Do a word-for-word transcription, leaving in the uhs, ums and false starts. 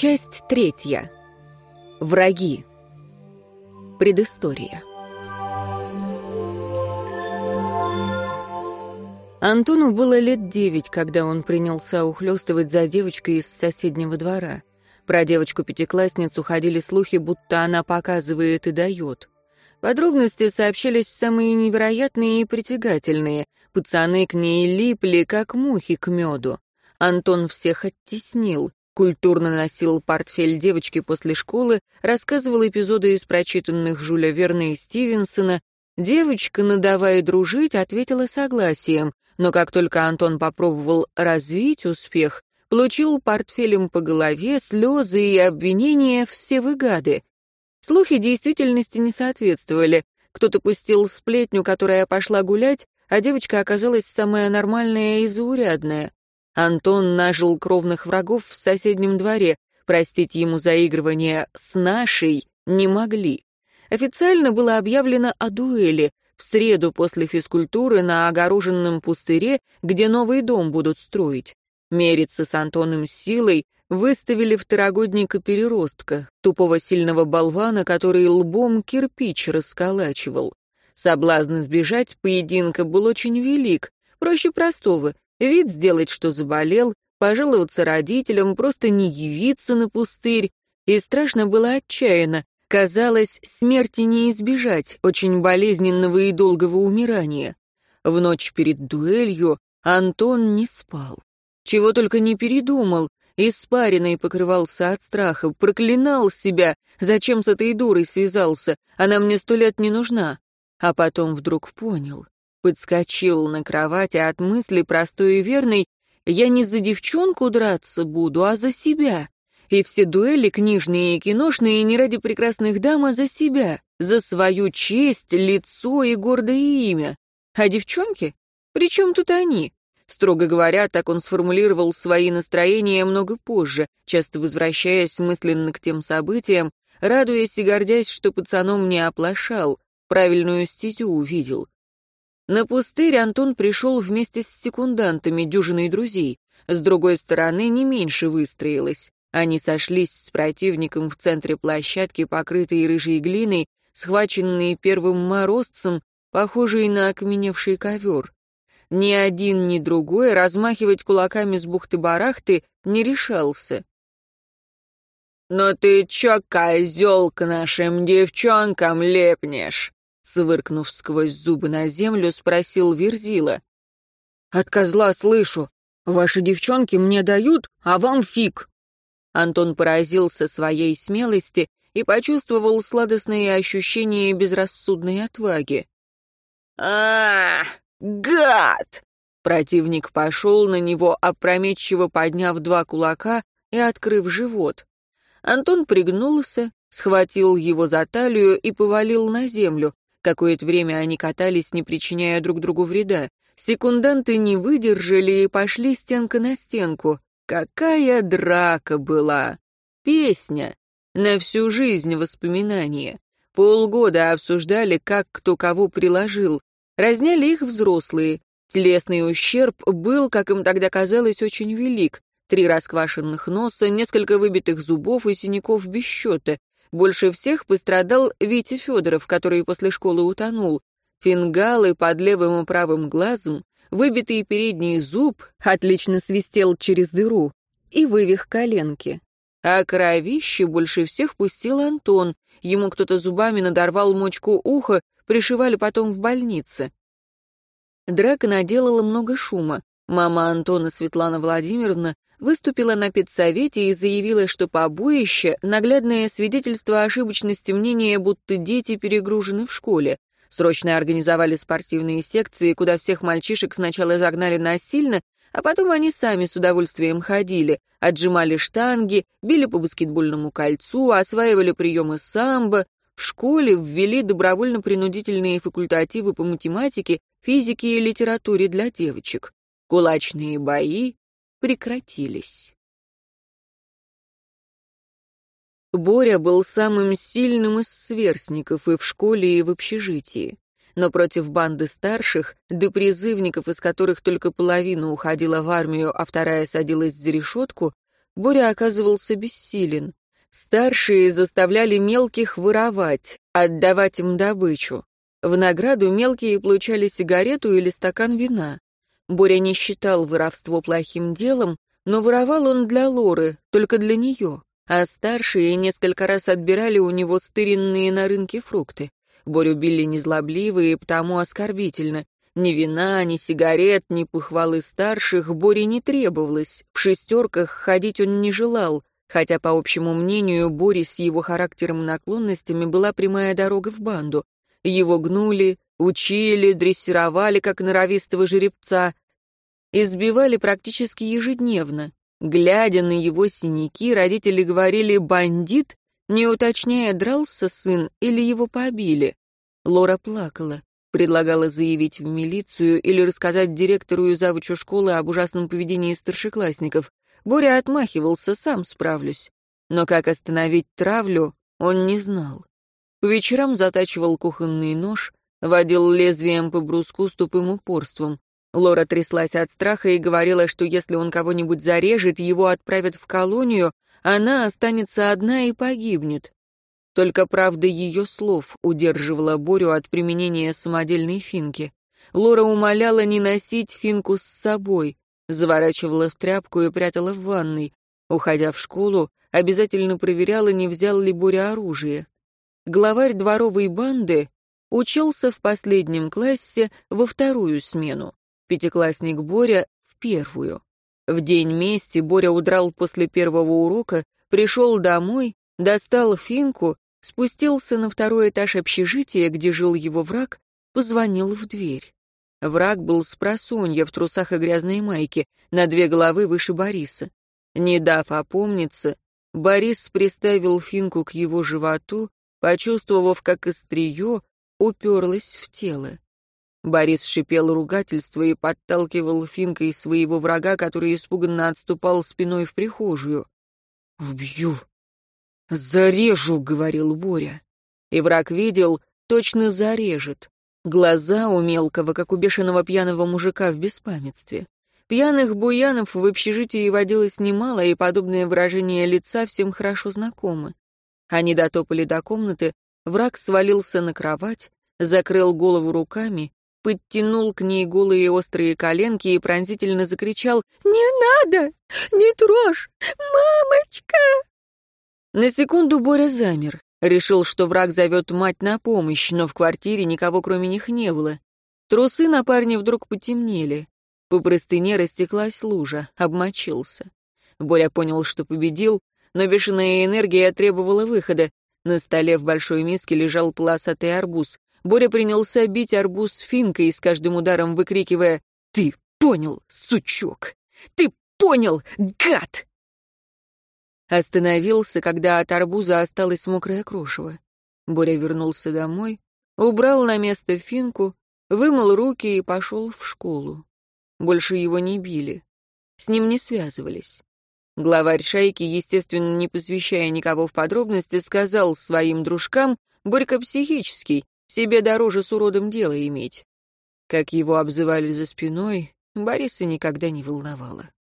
Часть третья. Враги. Предыстория. Антону было лет девять, когда он принялся ухлёстывать за девочкой из соседнего двора. Про девочку-пятиклассницу ходили слухи, будто она показывает и дает. Подробности сообщались самые невероятные и притягательные. Пацаны к ней липли, как мухи к меду. Антон всех оттеснил, культурно носил портфель девочки после школы, рассказывал эпизоды из прочитанных Жюля Верна и Стивенсона. Девочка, надавая дружить, ответила согласием, но как только Антон попробовал развить успех, получил портфелем по голове, слезы и обвинения «все вы гады». Слухи действительности не соответствовали. Кто-то пустил сплетню, которая пошла гулять, а девочка оказалась самая нормальная и заурядная. Антон нажил кровных врагов в соседнем дворе, простить ему заигрывание с нашей не могли. Официально было объявлено о дуэли в среду после физкультуры на огороженном пустыре, где новый дом будут строить. Мериться с Антоном силой выставили второгодника-переростка, тупого сильного болвана, который лбом кирпич расколачивал. Соблазн избежать поединка был очень велик, проще простого. Вид сделать, что заболел, пожаловаться родителям, просто не явиться на пустырь. И страшно было отчаянно. Казалось, смерти не избежать, очень болезненного и долгого умирания. В ночь перед дуэлью Антон не спал. Чего только не передумал. Испариной покрывался от страха, проклинал себя. Зачем с этой дурой связался? Она мне сто лет не нужна. А потом вдруг понял. Подскочил на кровати от мысли простой и верной: я не за девчонку драться буду, а за себя. И все дуэли книжные и киношные не ради прекрасных дам, а за себя, за свою честь, лицо и гордое имя. А девчонки? При чем тут они? Строго говоря, так он сформулировал свои настроения много позже, часто возвращаясь мысленно к тем событиям, радуясь и гордясь, что пацаном не оплошал, правильную стезю увидел. На пустырь Антон пришел вместе с секундантами, дюжиной друзей. С другой стороны, не меньше выстроилось. Они сошлись с противником в центре площадки, покрытой рыжей глиной, схваченные первым морозцем, похожей на окаменевший ковер. Ни один, ни другой размахивать кулаками с бухты-барахты не решался. «Ну ты чё, козёл, к нашим девчонкам лепнешь?» Свыркнув сквозь зубы на землю, спросил Верзила. «От козла слышу. Ваши девчонки мне дают, а вам фиг». Антон поразился своей смелости и почувствовал сладостные ощущения безрассудной отваги. а гад!» Противник пошел на него, опрометчиво подняв два кулака и открыв живот. Антон пригнулся, схватил его за талию и повалил на землю. Какое-то время они катались, не причиняя друг другу вреда. Секунданты не выдержали и пошли стенка на стенку. Какая драка была! Песня! На всю жизнь воспоминания. Полгода обсуждали, как кто кого приложил. Разняли их взрослые. Телесный ущерб был, как им тогда казалось, очень велик. Три расквашенных носа, несколько выбитых зубов и синяков без счета. Больше всех пострадал Витя Федоров, который после школы утонул. Фингалы под левым и правым глазом, выбитый передний зуб отлично свистел через дыру и вывих коленки. А кровище больше всех пустил Антон. Ему кто-то зубами надорвал мочку уха, пришивали потом в больнице. Драка наделала много шума. Мама Антона, Светлана Владимировна, выступила на педсовете и заявила, что побоище — наглядное свидетельство ошибочности мнения, будто дети перегружены в школе. Срочно организовали спортивные секции, куда всех мальчишек сначала загнали насильно, а потом они сами с удовольствием ходили, отжимали штанги, били по баскетбольному кольцу, осваивали приемы самбо. В школе ввели добровольно-принудительные факультативы по математике, физике и литературе для девочек. Кулачные бои прекратились. Боря был самым сильным из сверстников и в школе, и в общежитии. Но против банды старших, до призывников, из которых только половина уходила в армию, а вторая садилась за решетку, Боря оказывался бессилен. Старшие заставляли мелких воровать, отдавать им добычу. В награду мелкие получали сигарету или стакан вина. Боря не считал воровство плохим делом, но воровал он для Лоры, только для нее, а старшие несколько раз отбирали у него стыренные на рынке фрукты. Борю били незлобливо и потому оскорбительно. Ни вина, ни сигарет, ни похвалы старших Боре не требовалось, в шестерках ходить он не желал, хотя, по общему мнению, Боре с его характером и наклонностями была прямая дорога в банду. Его гнули, учили, дрессировали, как норовистого жеребца, избивали практически ежедневно. Глядя на его синяки, родители говорили «бандит», не уточняя, дрался сын или его побили. Лора плакала, предлагала заявить в милицию или рассказать директору и завучу школы об ужасном поведении старшеклассников. Боря отмахивался, сам справлюсь. Но как остановить травлю, он не знал. По вечерам затачивал кухонный нож, водил лезвием по бруску с тупым упорством. Лора тряслась от страха и говорила, что если он кого-нибудь зарежет, его отправят в колонию, она останется одна и погибнет. Только правда ее слов удерживала Борю от применения самодельной финки. Лора умоляла не носить финку с собой, заворачивала в тряпку и прятала в ванной. Уходя в школу, обязательно проверяла, не взял ли Боря оружие. Главарь дворовой банды учился в последнем классе во вторую смену, пятиклассник Боря — в первую. В день мести Боря удрал после первого урока, пришел домой, достал финку, спустился на второй этаж общежития, где жил его враг, позвонил в дверь. Враг был спросонья в трусах и грязной майке, на две головы выше Бориса. Не дав опомниться, Борис приставил финку к его животу, почувствовав, как острие уперлось в тело. Борис шипел ругательство и подталкивал финкой своего врага, который испуганно отступал спиной в прихожую. «Убью! Зарежу!» — говорил Боря. И враг видел, точно зарежет. Глаза у мелкого, как у бешеного пьяного мужика в беспамятстве. Пьяных буянов в общежитии водилось немало, и подобное выражение лица всем хорошо знакомы. Они дотопали до комнаты, враг свалился на кровать, закрыл голову руками, подтянул к ней голые острые коленки и пронзительно закричал «Не надо! Не трожь! Мамочка!» На секунду Боря замер, решил, что враг зовет мать на помощь, но в квартире никого кроме них не было. Трусы на парне вдруг потемнели. По простыне растеклась лужа, обмочился. Боря понял, что победил, но бешеная энергия требовала выхода. На столе в большой миске лежал полосатый арбуз. Боря принялся бить арбуз финкой, с каждым ударом выкрикивая «Ты понял, сучок! Ты понял, гад!» Остановился, когда от арбуза осталось мокрое крошево. Боря вернулся домой, убрал на место финку, вымыл руки и пошел в школу. Больше его не били. С ним не связывались. Главарь шайки, естественно, не посвящая никого в подробности, сказал своим дружкам: «Борька психический, себе дороже с уродом дело иметь». Как его обзывали за спиной, Бориса никогда не волновало.